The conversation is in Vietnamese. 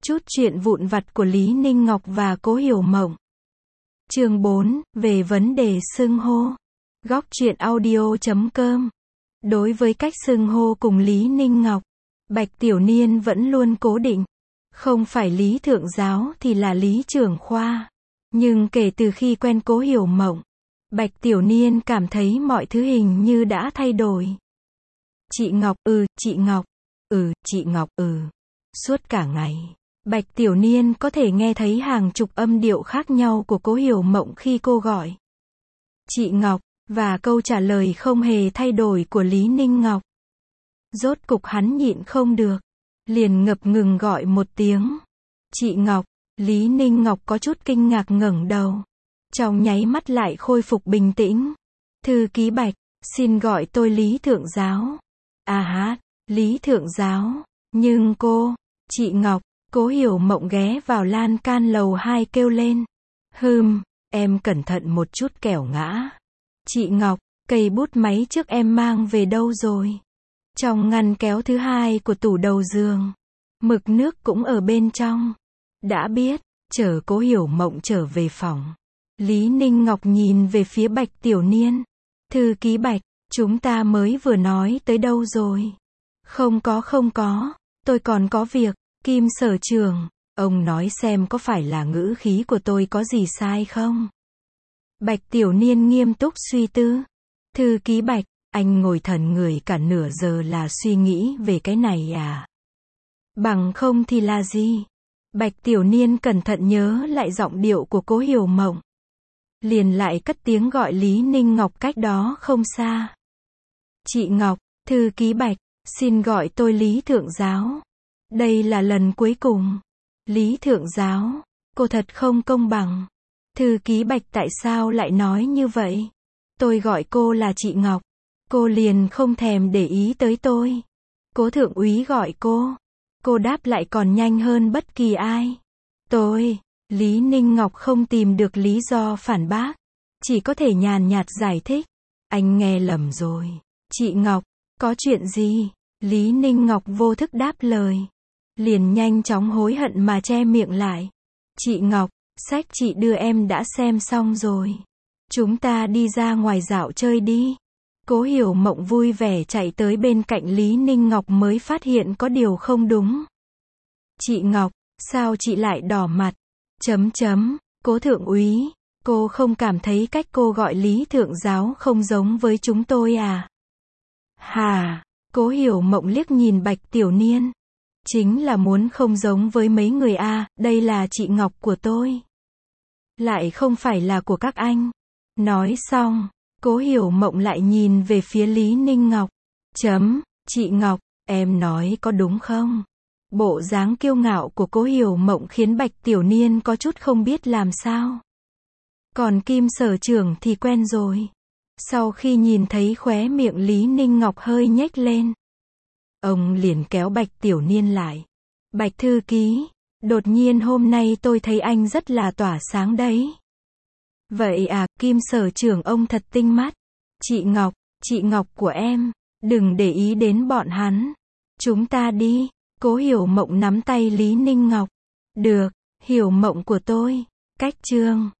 Chút chuyện vụn vặt của Lý Ninh Ngọc và Cố Hiểu Mộng. Chương 4, về vấn đề xưng hô. Góc truyện audio.com. Đối với cách xưng hô cùng Lý Ninh Ngọc, Bạch Tiểu Niên vẫn luôn cố định. Không phải Lý Thượng Giáo thì là Lý Trưởng Khoa. Nhưng kể từ khi quen Cố Hiểu Mộng, Bạch Tiểu Niên cảm thấy mọi thứ hình như đã thay đổi. Chị Ngọc, chị Ngọc, chị Ngọc, Suốt cả ngày, Bạch Tiểu Niên có thể nghe thấy hàng chục âm điệu khác nhau của Cố Hiểu Mộng khi cô gọi chị Ngọc, và câu trả lời không hề thay đổi của Lý Ninh Ngọc. Rốt cục hắn nhịn không được, liền ngập ngừng gọi một tiếng. Chị Ngọc. Lý Ninh Ngọc có chút kinh ngạc ngẩng đầu. Trong nháy mắt lại khôi phục bình tĩnh. Thư ký Bạch, xin gọi tôi Lý Thượng Giáo. Lý Thượng Giáo. Nhưng chị Ngọc. Cố Hiểu Mộng ghé vào lan can lầu 2 kêu lên. Em cẩn thận một chút kẻo ngã. Chị Ngọc, cây bút máy trước em mang về đâu rồi? Trong ngăn kéo thứ hai của tủ đầu giường. Mực nước cũng ở bên trong. Đã biết, chờ Cố Hiểu Mộng trở về phòng. Lý Ninh Ngọc nhìn về phía Bạch Tiểu Niên. Thư ký Bạch, chúng ta mới vừa nói tới đâu rồi? Không có, tôi còn có việc. Kim Sở Trường, ông nói xem có phải là ngữ khí của tôi có gì sai không? Bạch Tiểu Niên nghiêm túc suy tư. Thư ký Bạch, anh ngồi thần người cả nửa giờ là suy nghĩ về cái này à? Bằng không thì là gì? Bạch Tiểu Niên cẩn thận nhớ lại giọng điệu của Cố Hiểu Mộng. Liền lại cất tiếng gọi Lý Ninh Ngọc cách đó không xa. Chị Ngọc, thư ký Bạch, xin gọi tôi Lý Thượng Giáo. Đây là lần cuối cùng. Lý Thượng Giáo, cô thật không công bằng. Thư ký Bạch tại sao lại nói như vậy? Tôi gọi cô là chị Ngọc. Cô liền không thèm để ý tới tôi. Cố thượng úy gọi cô đáp lại còn nhanh hơn bất kỳ ai. Lý Ninh Ngọc không tìm được lý do phản bác. Chỉ có thể nhàn nhạt giải thích. Anh nghe lầm rồi. Chị Ngọc, có chuyện gì? Lý Ninh Ngọc vô thức đáp lời. Liền nhanh chóng hối hận mà che miệng lại. Chị Ngọc, sách chị đưa em đã xem xong rồi. Chúng ta đi ra ngoài dạo chơi đi. Cố Hiểu Mộng vui vẻ chạy tới bên cạnh Lý Ninh Ngọc mới phát hiện có điều không đúng. Chị Ngọc, sao chị lại đỏ mặt? Cố thượng úy, cô không cảm thấy cách cô gọi Lý Thượng Giáo không giống với chúng tôi à? Cố Hiểu Mộng liếc nhìn Bạch Tiểu Niên. Chính là muốn không giống với mấy người à, đây là chị Ngọc của tôi. Lại không phải là của các anh. Nói xong, Cố Hiểu Mộng lại nhìn về phía Lý Ninh Ngọc. Chị Ngọc, em nói có đúng không? Bộ dáng kiêu ngạo của Cố Hiểu Mộng khiến Bạch Tiểu Niên có chút không biết làm sao. Còn Kim Sở Trường thì quen rồi. Sau khi nhìn thấy khóe miệng Lý Ninh Ngọc hơi nhếch lên, ông liền kéo Bạch Tiểu Niên lại. Bạch thư ký, đột nhiên hôm nay tôi thấy anh rất là tỏa sáng đấy. Vậy à, Kim Sở Trường ông thật tinh mắt. Chị Ngọc của em, đừng để ý đến bọn hắn. Chúng ta đi. Cố Hiểu Mộng nắm tay Lý Ninh Ngọc. Được, Hiểu Mộng của tôi. Cách chương